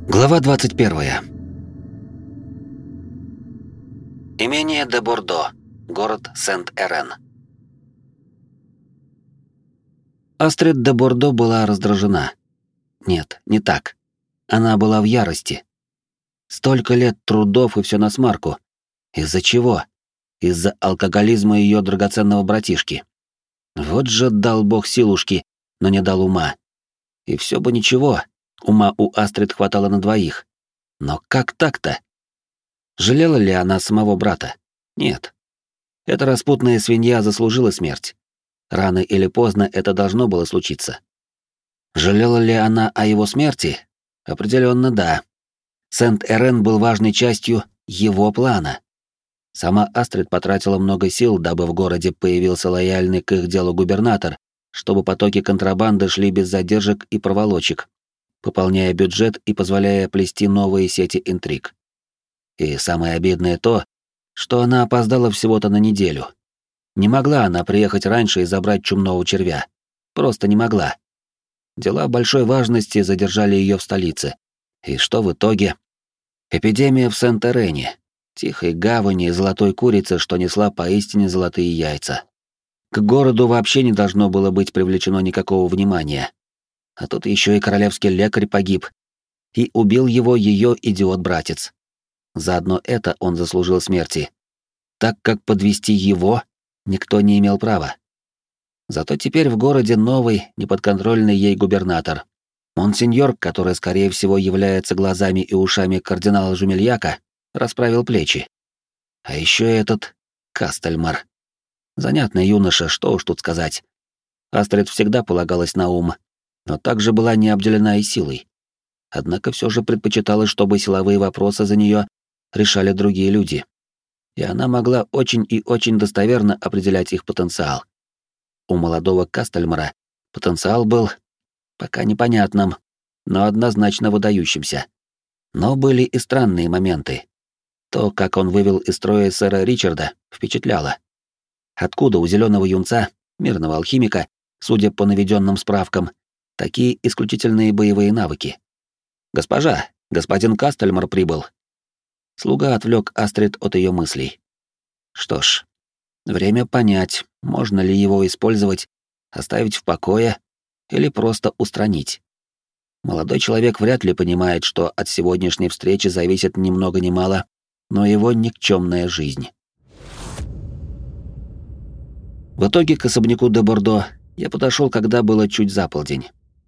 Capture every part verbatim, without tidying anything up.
Глава двадцать первая. Имение де Бордо, город Сент-Эрен. Астрид де Бордо была раздражена. Нет, не так. Она была в ярости. Столько лет трудов и все насмарку. Из-за чего? Из-за алкоголизма ее драгоценного братишки. Вот же дал бог силушки, но не дал ума. И все бы ничего, ума у Астрид хватало на двоих. Но как так-то? Жалела ли она самого брата? Нет. Эта распутная свинья заслужила смерть. Рано или поздно это должно было случиться. Жалела ли она о его смерти? Определенно да. Сент-Эрен был важной частью его плана. Сама Астрид потратила много сил, дабы в городе появился лояльный к их делу губернатор, чтобы потоки контрабанды шли без задержек и проволочек, пополняя бюджет и позволяя плести новые сети интриг. И самое обидное то, что она опоздала всего-то на неделю. Не могла она приехать раньше и забрать чумного червя. Просто не могла. Дела большой важности задержали ее в столице. И что в итоге? Эпидемия в Сент-Эрене, тихой гавани и золотой курицы, что несла поистине золотые яйца. К городу вообще не должно было быть привлечено никакого внимания. А тут еще и королевский лекарь погиб. И убил его ее идиот-братец. Заодно это он заслужил смерти, так как подвести его никто не имел права. Зато теперь в городе новый, неподконтрольный ей губернатор. Монсеньор, который, скорее всего, является глазами и ушами кардинала Жумельяка, расправил плечи. А еще этот Кастельмар. Занятный юноша, что уж тут сказать. Астрид всегда полагалась на ум, но также была не обделена и силой. Однако все же предпочитала, чтобы силовые вопросы за нее решали другие люди. И она могла очень и очень достоверно определять их потенциал. У молодого Кастельмара потенциал был пока непонятным, но однозначно выдающимся. Но были и странные моменты. То, как он вывел из строя сэра Ричарда, впечатляло. Откуда у зеленого юнца, мирного алхимика, судя по наведенным справкам, такие исключительные боевые навыки? «Госпожа, господин Кастельмар прибыл». Слуга отвлек Астрид от ее мыслей. Что ж, время понять, можно ли его использовать, оставить в покое или просто устранить. Молодой человек вряд ли понимает, что от сегодняшней встречи зависит ни много ни мало, но его никчемная жизнь. В итоге к особняку де Бордо я подошел, когда было чуть за полдень.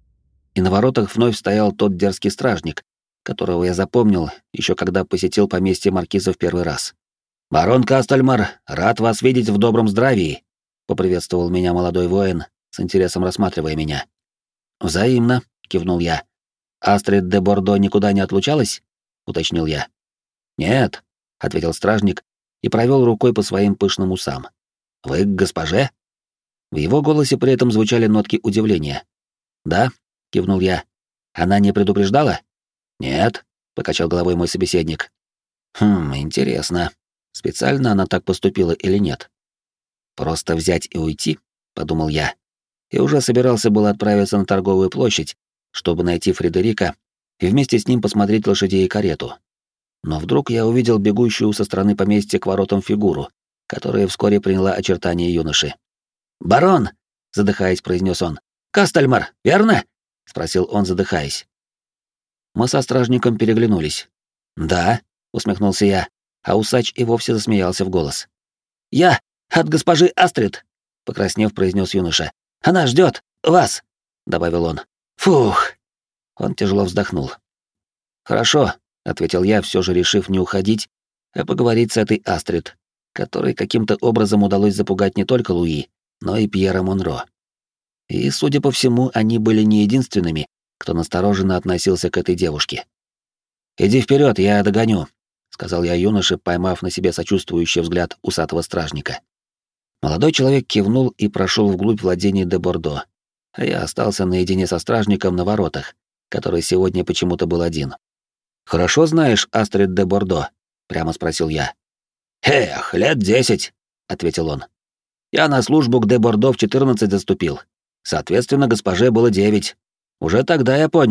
И на воротах вновь стоял тот дерзкий стражник, которого я запомнил, еще когда посетил поместье маркиза в первый раз. «Барон Кастельмар, рад вас видеть в добром здравии», — поприветствовал меня молодой воин, с интересом рассматривая меня. «Взаимно», — кивнул я. «Астрид де Бордо никуда не отлучалась?» — уточнил я. «Нет», — ответил стражник и провел рукой по своим пышным усам. «Вы к госпоже?» В его голосе при этом звучали нотки удивления. «Да», — кивнул я. «Она не предупреждала?» «Нет», — покачал головой мой собеседник. «Хм, интересно, специально она так поступила или нет?» «Просто взять и уйти?» — подумал я. И уже собирался было отправиться на торговую площадь, чтобы найти Фредерика и вместе с ним посмотреть лошадей и карету. Но вдруг я увидел бегущую со стороны поместья к воротам фигуру, которая вскоре приняла очертания юноши. «Барон!» — задыхаясь, произнес он. «Кастельмар, верно?» — спросил он, задыхаясь. Мы со стражником переглянулись. «Да», — усмехнулся я, а усач и вовсе засмеялся в голос. «Я от госпожи Астрид», — покраснев, произнес юноша. «Она ждет вас», — добавил он. «Фух!» Он тяжело вздохнул. «Хорошо», — ответил я, все же решив не уходить, а поговорить с этой Астрид, которой каким-то образом удалось запугать не только Луи, но и Пьера Монро. И, судя по всему, они были не единственными, кто настороженно относился к этой девушке. «Иди вперед, я догоню», — сказал я юноше, поймав на себе сочувствующий взгляд усатого стражника. Молодой человек кивнул и прошел вглубь владений де Бордо, а я остался наедине со стражником на воротах, который сегодня почему-то был один. «Хорошо знаешь Астрид де Бордо?» — прямо спросил я. «Эх, лет десять», — ответил он. «Я на службу к де Бордо в четырнадцать заступил. Соответственно, госпоже было девять. Уже тогда я понял,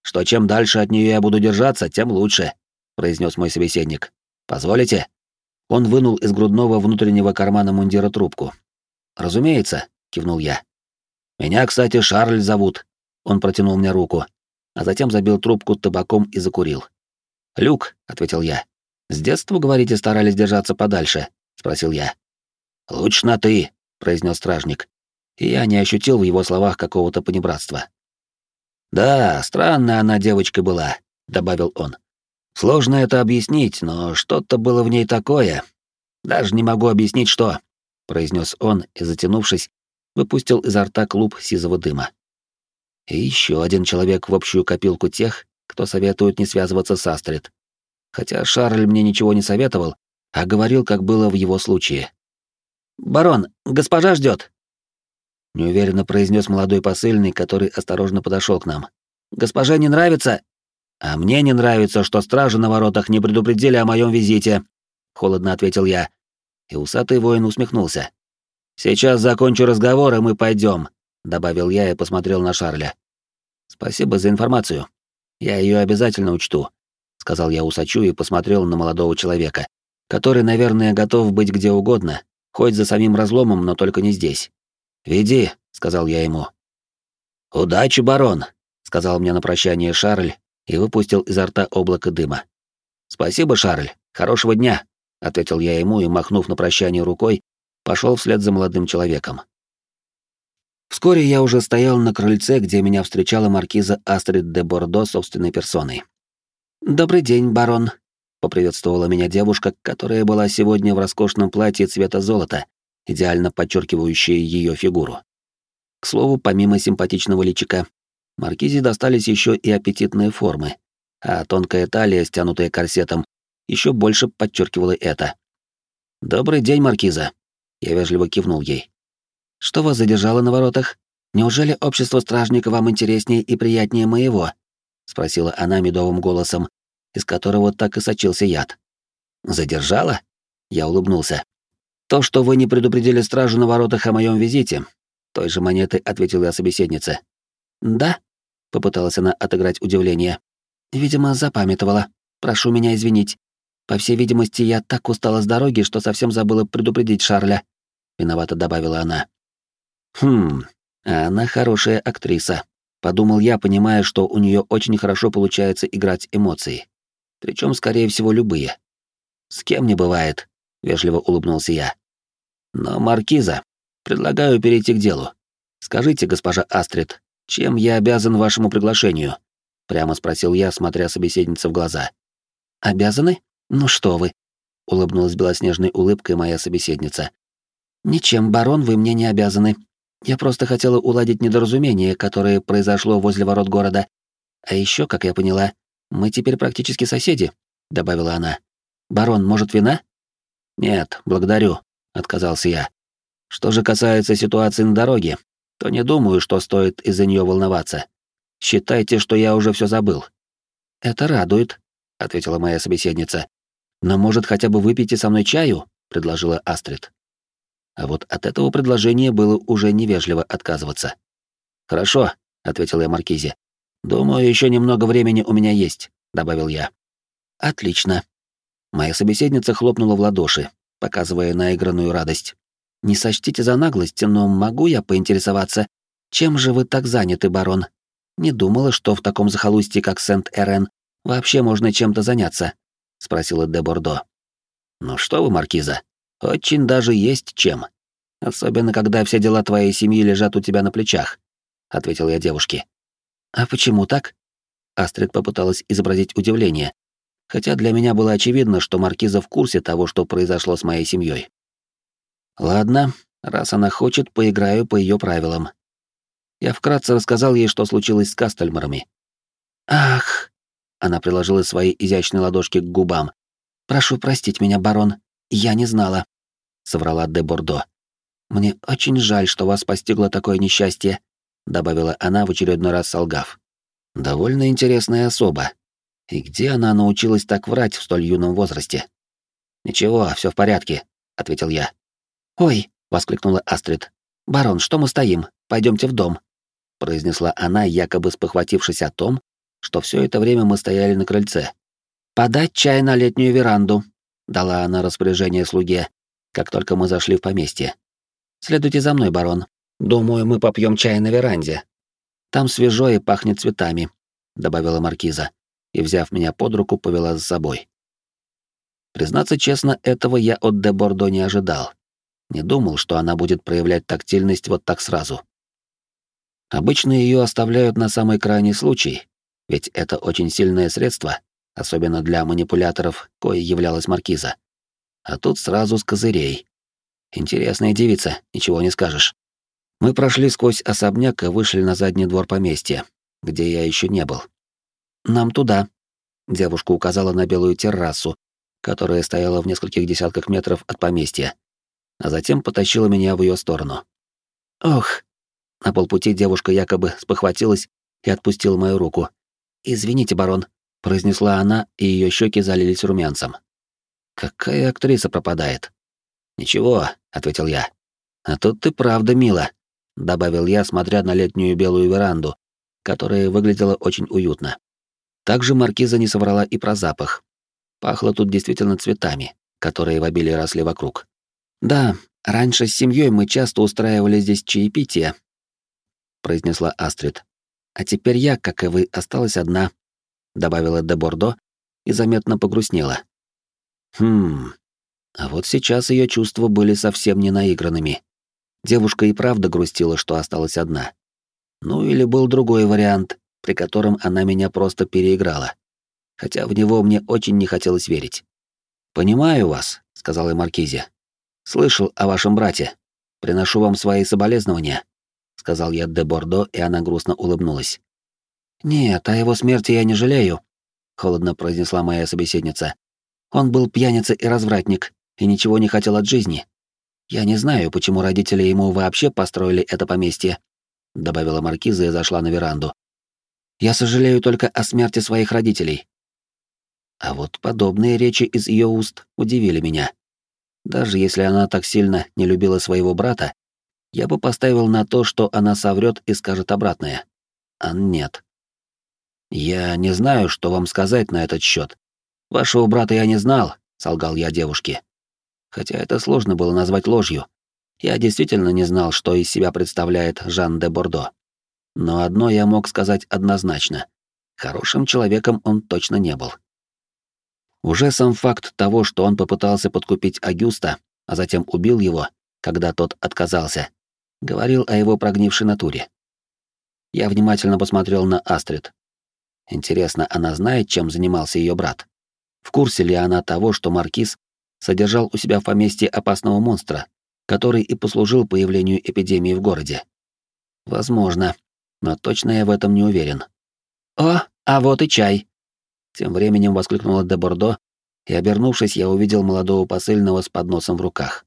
что чем дальше от нее я буду держаться, тем лучше», — произнес мой собеседник. «Позволите?» Он вынул из грудного внутреннего кармана мундира трубку. «Разумеется», — кивнул я. «Меня, кстати, Шарль зовут». Он протянул мне руку, а затем забил трубку табаком и закурил. «Люк», — ответил я. «С детства, говорите, старались держаться подальше?» — спросил я. «Лучше на «ты», — произнес стражник, и я не ощутил в его словах какого-то понебратства. «Да, странная она девочка была», — добавил он. «Сложно это объяснить, но что-то было в ней такое. Даже не могу объяснить, что», — произнес он и, затянувшись, выпустил изо рта клуб сизого дыма. И еще один человек в общую копилку тех, кто советует не связываться с Астрид. Хотя Шарль мне ничего не советовал, а говорил, как было в его случае. «Барон, госпожа ждет!» Неуверенно произнес молодой посыльный, который осторожно подошел к нам. «Госпоже не нравится?» «А мне не нравится, что стражи на воротах не предупредили о моем визите», — холодно ответил я. И усатый воин усмехнулся. «Сейчас закончу разговор, и мы пойдем», — добавил я и посмотрел на Шарля. «Спасибо за информацию. Я ее обязательно учту», — сказал я усачу и посмотрел на молодого человека, который, наверное, готов быть где угодно, хоть за самим разломом, но только не здесь. «Веди», — сказал я ему. «Удачи, барон», — сказал мне на прощание Шарль и выпустил изо рта облако дыма. «Спасибо, Шарль. Хорошего дня», — ответил я ему и, махнув на прощание рукой, пошел вслед за молодым человеком. Вскоре я уже стоял на крыльце, где меня встречала маркиза Астрид де Бордо собственной персоной. «Добрый день, барон», — поприветствовала меня девушка, которая была сегодня в роскошном платье цвета золота, идеально подчеркивающее ее фигуру. К слову, помимо симпатичного личика, маркизе достались еще и аппетитные формы, а тонкая талия, стянутая корсетом, еще больше подчеркивала это. «Добрый день, маркиза», — я вежливо кивнул ей. «Что вас задержало на воротах? Неужели общество стражника вам интереснее и приятнее моего?» — спросила она медовым голосом, из которого так и сочился яд. «Задержала?» — я улыбнулся. «То, что вы не предупредили стражу на воротах о моем визите», — той же монетой ответила я собеседнице. «Да?» — попыталась она отыграть удивление. «Видимо, запамятовала. Прошу меня извинить. По всей видимости, я так устала с дороги, что совсем забыла предупредить Шарля», — виновато добавила она. «Хм, а она хорошая актриса», — подумал я, понимая, что у нее очень хорошо получается играть эмоции. Причем, скорее всего, любые. «С кем не бывает», — вежливо улыбнулся я. «Но, маркиза, предлагаю перейти к делу. Скажите, госпожа Астрид, чем я обязан вашему приглашению?» — прямо спросил я, смотря собеседнице в глаза. «Обязаны? Ну что вы?» — улыбнулась белоснежной улыбкой моя собеседница. «Ничем, барон, вы мне не обязаны. Я просто хотела уладить недоразумение, которое произошло возле ворот города. А еще, как я поняла, мы теперь практически соседи», — добавила она. «Барон, может, вина?» «Нет, благодарю», — отказался я. «Что же касается ситуации на дороге, то не думаю, что стоит из-за нее волноваться. Считайте, что я уже все забыл». «Это радует», — ответила моя собеседница. «Но, может, хотя бы выпейте со мной чаю?» — предложила Астрид. А вот от этого предложения было уже невежливо отказываться. «Хорошо», — ответил я маркизе. «Думаю, еще немного времени у меня есть», — добавил я. «Отлично». Моя собеседница хлопнула в ладоши, показывая наигранную радость. «Не сочтите за наглость, но могу я поинтересоваться, чем же вы так заняты, барон? Не думала, что в таком захолустье, как Сент-Эрен, вообще можно чем-то заняться», — спросила де Бордо. «Ну что вы, маркиза, очень даже есть чем. Особенно, когда все дела твоей семьи лежат у тебя на плечах», — ответил я девушке. «А почему так?» Астрид попыталась изобразить удивление, хотя для меня было очевидно, что маркиза в курсе того, что произошло с моей семьей. «Ладно, раз она хочет, поиграю по ее правилам». Я вкратце рассказал ей, что случилось с Кастельмарами. «Ах!» — она приложила свои изящные ладошки к губам. «Прошу простить меня, барон, я не знала», — соврала де Бордо. «Мне очень жаль, что вас постигло такое несчастье», — добавила она, в очередной раз солгав. «Довольно интересная особа. И где она научилась так врать в столь юном возрасте?» «Ничего, все в порядке», — ответил я. «Ой!» — воскликнула Астрид. «Барон, что мы стоим? Пойдемте в дом», — произнесла она, якобы спохватившись о том, что все это время мы стояли на крыльце. «Подать чай на летнюю веранду», — дала она распоряжение слуге, как только мы зашли в поместье. «Следуйте за мной, барон. Думаю, мы попьем чай на веранде. Там свежо и пахнет цветами», — добавила маркиза, и, взяв меня под руку, повела за собой. Признаться честно, этого я от де Бордо не ожидал. Не думал, что она будет проявлять тактильность вот так сразу. Обычно ее оставляют на самый крайний случай, ведь это очень сильное средство, особенно для манипуляторов, коей являлась маркиза. А тут сразу с козырей. Интересная девица, ничего не скажешь. Мы прошли сквозь особняк и вышли на задний двор поместья, где я еще не был. «Нам туда», — девушка указала на белую террасу, которая стояла в нескольких десятках метров от поместья, а затем потащила меня в ее сторону. «Ох!» На полпути девушка якобы спохватилась и отпустила мою руку. «Извините, барон», — произнесла она, и ее щеки залились румянцем. «Какая актриса пропадает?» «Ничего», — ответил я. «А тут ты правда мило», — добавил я, смотря на летнюю белую веранду, которая выглядела очень уютно. Также маркиза не соврала и про запах. Пахло тут действительно цветами, которые в обилии росли вокруг. «Да, раньше с семьей мы часто устраивали здесь чаепитие», — произнесла Астрид. «А теперь я, как и вы, осталась одна», — добавила де Бордо и заметно погрустнела. Хм, а вот сейчас ее чувства были совсем не наигранными. Девушка и правда грустила, что осталась одна. Ну или был другой вариант, при котором она меня просто переиграла. Хотя в него мне очень не хотелось верить. «Понимаю вас», — сказала маркизе. «Слышал о вашем брате. Приношу вам свои соболезнования», — сказал я де Бордо, и она грустно улыбнулась. «Нет, о его смерти я не жалею», — холодно произнесла моя собеседница. «Он был пьяница и развратник, и ничего не хотел от жизни. Я не знаю, почему родители ему вообще построили это поместье», — добавила маркиза и зашла на веранду. «Я сожалею только о смерти своих родителей». А вот подобные речи из ее уст удивили меня. Даже если она так сильно не любила своего брата, я бы поставил на то, что она соврет и скажет обратное. А нет. «Я не знаю, что вам сказать на этот счет. Вашего брата я не знал», — солгал я девушке. Хотя это сложно было назвать ложью. Я действительно не знал, что из себя представляет Жан де Бордо. Но одно я мог сказать однозначно. Хорошим человеком он точно не был. Уже сам факт того, что он попытался подкупить Агюста, а затем убил его, когда тот отказался, говорил о его прогнившей натуре. Я внимательно посмотрел на Астрид. Интересно, она знает, чем занимался ее брат? В курсе ли она того, что маркиз содержал у себя в поместье опасного монстра, который и послужил появлению эпидемии в городе? Возможно, но точно я в этом не уверен. «О, а вот и чай!» Тем временем воскликнула де Бордо, и, обернувшись, я увидел молодого посыльного с подносом в руках.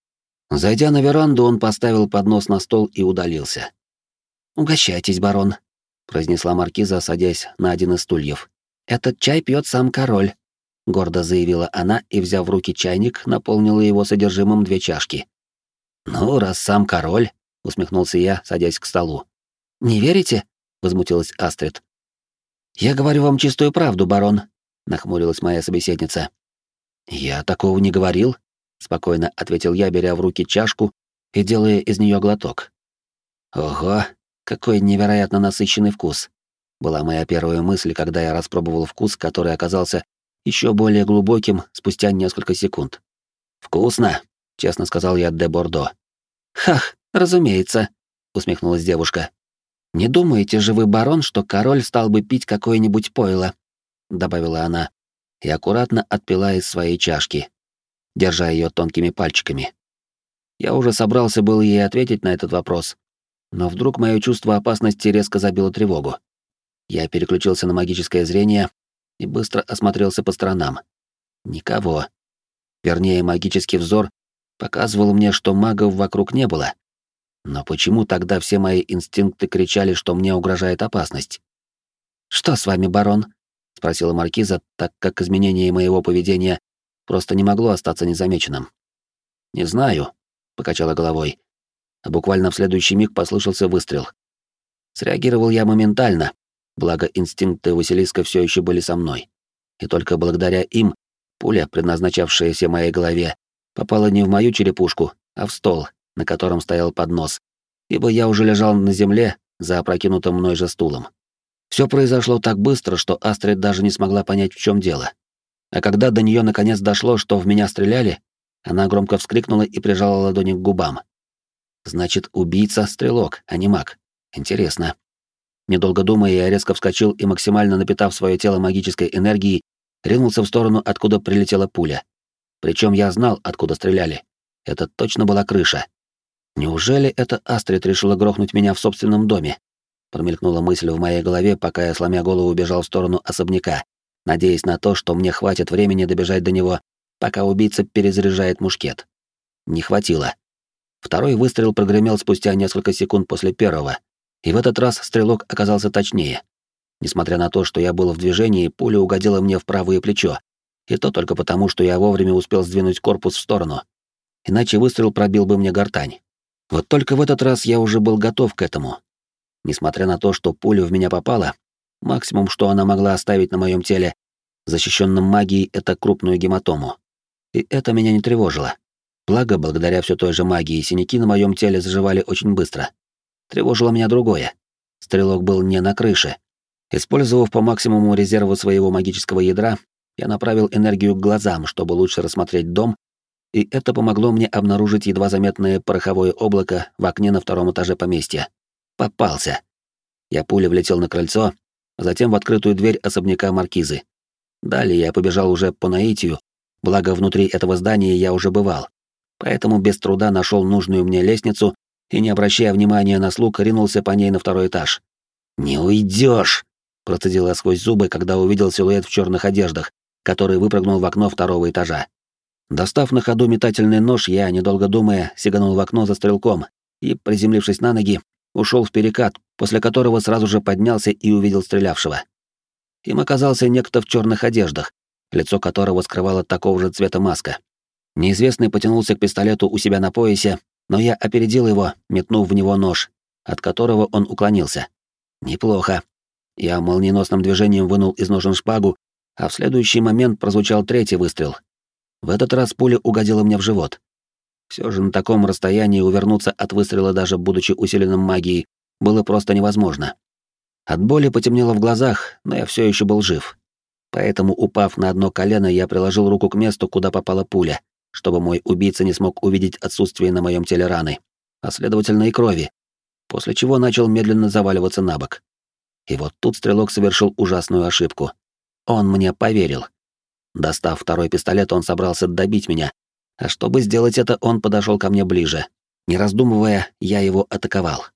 Зайдя на веранду, он поставил поднос на стол и удалился. «Угощайтесь, барон», — произнесла маркиза, садясь на один из стульев. «Этот чай пьет сам король», — гордо заявила она и, взяв в руки чайник, наполнила его содержимым две чашки. «Ну, раз сам король», — усмехнулся я, садясь к столу. «Не верите?» — возмутилась Астрид. «Я говорю вам чистую правду, барон», — нахмурилась моя собеседница. «Я такого не говорил», — спокойно ответил я, беря в руки чашку и делая из нее глоток. «Ого, какой невероятно насыщенный вкус», — была моя первая мысль, когда я распробовал вкус, который оказался еще более глубоким спустя несколько секунд. «Вкусно», — честно сказал я де Бордо. «Хах, разумеется», — усмехнулась девушка. «Не думаете же вы, барон, что король стал бы пить какое-нибудь пойло?» — добавила она, и аккуратно отпила из своей чашки, держа ее тонкими пальчиками. Я уже собрался был ей ответить на этот вопрос, но вдруг мое чувство опасности резко забило тревогу. Я переключился на магическое зрение и быстро осмотрелся по сторонам. Никого. Вернее, магический взор показывал мне, что магов вокруг не было. Но почему тогда все мои инстинкты кричали, что мне угрожает опасность? «Что с вами, барон?» — спросила маркиза, так как изменение моего поведения просто не могло остаться незамеченным. «Не знаю», — покачала головой. А буквально в следующий миг послышался выстрел. Среагировал я моментально, Благо инстинкты Василиска все еще были со мной. И только благодаря им пуля, предназначавшаяся моей голове, попала не в мою черепушку, а в стол, на котором стоял поднос, ибо я уже лежал на земле за опрокинутым мной же стулом. Все произошло так быстро, что Астрид даже не смогла понять, в чем дело. А когда до нее наконец дошло, что в меня стреляли, она громко вскрикнула и прижала ладони к губам. Значит, убийца — стрелок, а не маг. Интересно. Недолго думая, я резко вскочил и, максимально напитав свое тело магической энергией, ринулся в сторону, откуда прилетела пуля. Причем я знал, откуда стреляли. Это точно была крыша. Неужели эта Астрид решила грохнуть меня в собственном доме? Промелькнула мысль в моей голове, пока я, сломя голову, бежал в сторону особняка, надеясь на то, что мне хватит времени добежать до него, пока убийца перезаряжает мушкет. Не хватило. Второй выстрел прогремел спустя несколько секунд после первого, и в этот раз стрелок оказался точнее. Несмотря на то, что я был в движении, пуля угодила мне в правое плечо, и то только потому, что я вовремя успел сдвинуть корпус в сторону. Иначе выстрел пробил бы мне гортань. Вот только в этот раз я уже был готов к этому. Несмотря на то, что пуля в меня попала, максимум, что она могла оставить на моем теле, защищенном магией, это крупную гематому. И это меня не тревожило. Благо, благодаря все той же магии, синяки на моем теле заживали очень быстро. Тревожило меня другое. Стрелок был не на крыше. Использовав по максимуму резервы своего магического ядра, я направил энергию к глазам, чтобы лучше рассмотреть дом, и это помогло мне обнаружить едва заметное пороховое облако в окне на втором этаже поместья. Попался. Я пулей влетел на крыльцо, а затем в открытую дверь особняка маркизы. Далее я побежал уже по наитию, благо внутри этого здания я уже бывал, поэтому без труда нашел нужную мне лестницу и, не обращая внимания на слуг, ринулся по ней на второй этаж. «Не уйдешь!» — процедил я сквозь зубы, когда увидел силуэт в черных одеждах, который выпрыгнул в окно второго этажа. Достав на ходу метательный нож, я, недолго думая, сиганул в окно за стрелком и, приземлившись на ноги, ушел в перекат, после которого сразу же поднялся и увидел стрелявшего. Им оказался некто в черных одеждах, лицо которого скрывало такого же цвета маска. Неизвестный потянулся к пистолету у себя на поясе, но я опередил его, метнув в него нож, от которого он уклонился. Неплохо. Я молниеносным движением вынул из ножен шпагу, а в следующий момент прозвучал третий выстрел. В этот раз пуля угодила мне в живот. Все же на таком расстоянии увернуться от выстрела, даже будучи усиленным магией, было просто невозможно. От боли потемнело в глазах, но я все еще был жив. Поэтому, упав на одно колено, я приложил руку к месту, куда попала пуля, чтобы мой убийца не смог увидеть отсутствие на моем теле раны, а следовательно и крови, после чего начал медленно заваливаться на бок. И вот тут стрелок совершил ужасную ошибку. Он мне поверил. Достав второй пистолет, он собрался добить меня, а чтобы сделать это, он подошел ко мне ближе. Не раздумывая, я его атаковал.